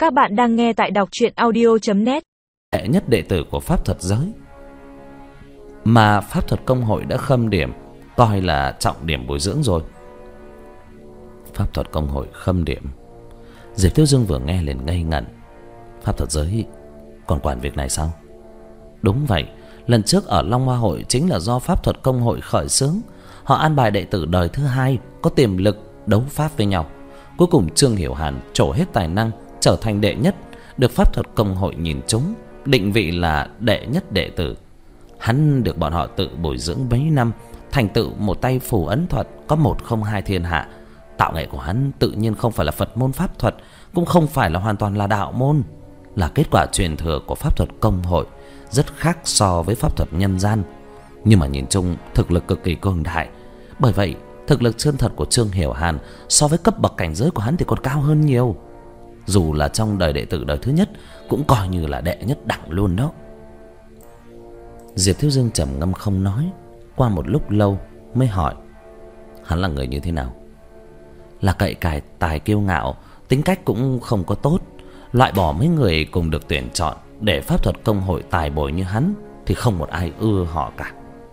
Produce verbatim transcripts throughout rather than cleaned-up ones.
Các bạn đang nghe tại đọc truyện audio chấm net. Đệ nhất đệ tử của pháp thuật giới mà pháp thuật công hội đã khâm điểm, coi là trọng điểm bồi dưỡng rồi. Pháp thuật công hội khâm điểm. Diệp Thiếu Dương vừa nghe liền ngây ngẩn. Pháp thuật giới còn quản việc này sao? Đúng vậy, lần trước ở Long Hoa hội chính là do pháp thuật công hội khởi xướng. Họ an bài đệ tử đời thứ hai có tiềm lực đấu pháp với nhau. Cuối cùng Trương Hiểu Hàn trổ hết tài năng, trở thành đệ nhất, được pháp thuật công hội nhìn trúng, định vị là đệ nhất đệ tử. Hắn được bọn họ tự bồi dưỡng mấy năm, thành tựu một tay phù ấn thuật có một không hai thiên hạ. Tạo nghệ của hắn tự nhiên không phải là Phật môn pháp thuật, cũng không phải là hoàn toàn là đạo môn, là kết quả truyền thừa của pháp thuật công hội, rất khác so với pháp thuật nhân gian. Nhưng mà nhìn chung thực lực cực kỳ cường đại. Bởi vậy thực lực chân thật của Trương Hiểu Hàn so với cấp bậc cảnh giới của hắn thì còn cao hơn nhiều. Dù là trong đời đệ tử đời thứ nhất cũng coi như là đệ nhất đẳng luôn đó. Diệp Thiếu Dương trầm ngâm không nói. Qua một lúc lâu mới hỏi: hắn là người như thế nào? Là cậy cài tài kiêu ngạo, tính cách cũng không có tốt. Loại bỏ mấy người cùng được tuyển chọn để pháp thuật công hội tài bồi như hắn thì không một ai ưa họ cả.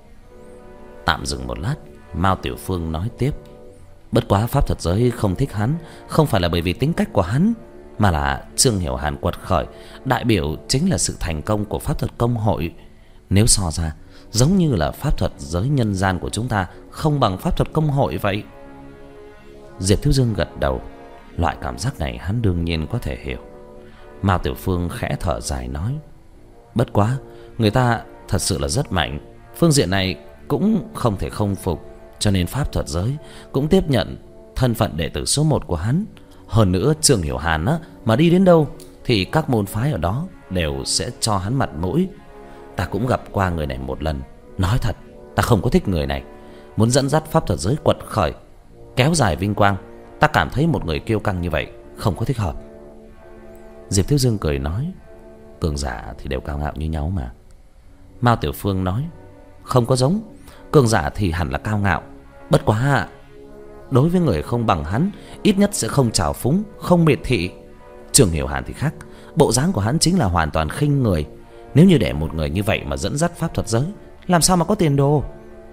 Tạm dừng một lát, Mao Tiểu Phương nói tiếp: bất quá pháp thuật giới không thích hắn, không phải là bởi vì tính cách của hắn, mà là Trương Hiểu Hàn quật khởi, đại biểu chính là sự thành công của pháp thuật công hội. Nếu so ra, giống như là pháp thuật giới nhân gian của chúng ta không bằng pháp thuật công hội vậy. Diệp Thiếu Dương gật đầu. Loại cảm giác này hắn đương nhiên có thể hiểu. Mao Tiểu Phương khẽ thở dài nói: bất quá người ta thật sự là rất mạnh, phương diện này cũng không thể không phục, cho nên pháp thuật giới cũng tiếp nhận thân phận đệ tử số một của hắn. Hơn nữa Trương Hiểu Hàn á, mà đi đến đâu thì các môn phái ở đó đều sẽ cho hắn mặt mũi. Ta cũng gặp qua người này một lần. Nói thật, ta không có thích người này. Muốn dẫn dắt pháp thuật giới quật khởi, kéo dài vinh quang, ta cảm thấy một người kiêu căng như vậy không có thích hợp. Diệp Thiếu Dương cười nói: cường giả thì đều cao ngạo như nhau mà. Mao Tiểu Phương nói: không có giống. Cường giả thì hẳn là cao ngạo, bất quá đối với người không bằng hắn, ít nhất sẽ không trào phúng, không miệt thị. Trương Hiểu Hàn thì khác, bộ dáng của hắn chính là hoàn toàn khinh người. Nếu như để một người như vậy mà dẫn dắt pháp thuật giới, làm sao mà có tiền đồ.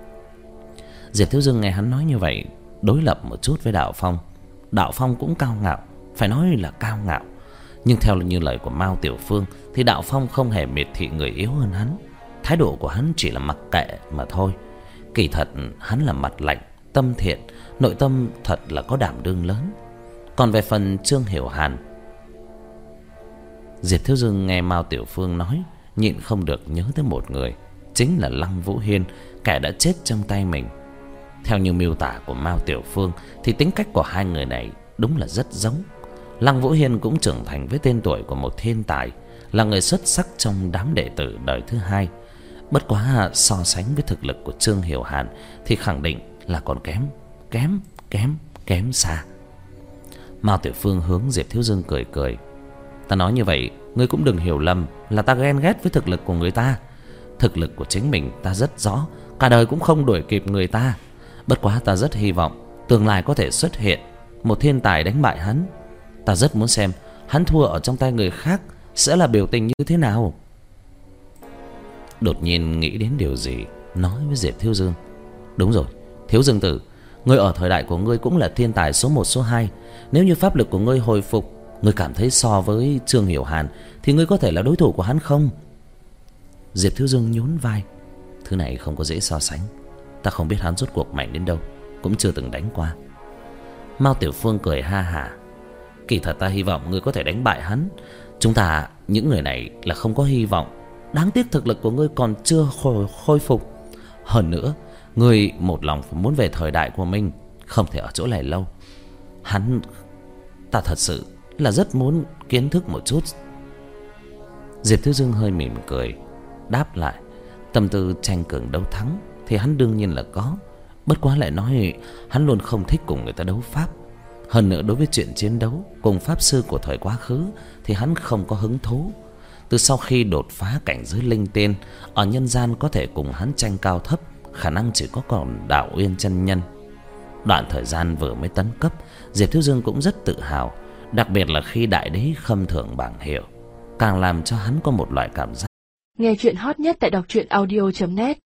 Diệp Thiếu Dương nghe hắn nói như vậy, đối lập một chút với Đạo Phong. Đạo Phong cũng cao ngạo, phải nói là cao ngạo, nhưng theo như lời của Mao Tiểu Phương thì Đạo Phong không hề miệt thị người yếu hơn hắn. Thái độ của hắn chỉ là mặc kệ mà thôi. Kỳ thật hắn là mặt lạnh, tâm thiện, nội tâm thật là có đảm đương lớn. Còn về phần Trương Hiểu Hàn, Diệp Thiếu Dương nghe Mao Tiểu Phương nói, nhịn không được nhớ tới một người, chính là Lăng Vũ Hiên, kẻ đã chết trong tay mình. Theo như miêu tả của Mao Tiểu Phương thì tính cách của hai người này đúng là rất giống. Lăng Vũ Hiên cũng trưởng thành với tên tuổi của một thiên tài, là người xuất sắc trong đám đệ tử đời thứ hai. Bất quá so sánh với thực lực của Trương Hiểu Hàn thì khẳng định là còn kém, kém, kém, kém xa. Mao Tiểu Phương hướng Diệp Thiếu Dương cười cười: ta nói như vậy, ngươi cũng đừng hiểu lầm là ta ghen ghét với thực lực của người ta. Thực lực của chính mình ta rất rõ, cả đời cũng không đuổi kịp người ta. Bất quá ta rất hy vọng tương lai có thể xuất hiện một thiên tài đánh bại hắn. Ta rất muốn xem hắn thua ở trong tay người khác sẽ là biểu tình như thế nào. Đột nhiên nghĩ đến điều gì, nói với Diệp Thiếu Dương: đúng rồi, Thiếu Dương tử, ngươi ở thời đại của ngươi cũng là thiên tài số một số hai. Nếu như pháp lực của ngươi hồi phục, ngươi cảm thấy so với Trương Hiểu Hàn thì ngươi có thể là đối thủ của hắn không? Diệp Thiếu Dương nhún vai: thứ này không có dễ so sánh. Ta không biết hắn rốt cuộc mạnh đến đâu, cũng chưa từng đánh qua. Mao Tiểu Phương cười ha hả: kỳ thật ta hy vọng ngươi có thể đánh bại hắn. Chúng ta những người này là không có hy vọng. Đáng tiếc thực lực của ngươi còn chưa khôi, khôi phục. Hơn nữa, ngươi một lòng muốn về thời đại của mình, không thể ở chỗ này lâu. Hắn, ta thật sự là rất muốn kiến thức một chút. Diệp Thiếu Dương hơi mỉm cười, đáp lại: tâm tư tranh cường đấu thắng thì hắn đương nhiên là có. Bất quá lại nói hắn luôn không thích cùng người ta đấu pháp. Hơn nữa đối với chuyện chiến đấu cùng pháp sư của thời quá khứ thì hắn không có hứng thú. Từ sau khi đột phá cảnh giới linh tiên, ở nhân gian có thể cùng hắn tranh cao thấp khả năng chỉ có còn Đạo Uyên chân nhân. Đoạn thời gian vừa mới tấn cấp, Diệp Thiếu Dương cũng rất tự hào. Đặc biệt là khi đại đế khâm thưởng bảng hiệu, càng làm cho hắn có một loại cảm giác. Nghe chuyện hot nhất tại đọc truyện audio chấm net.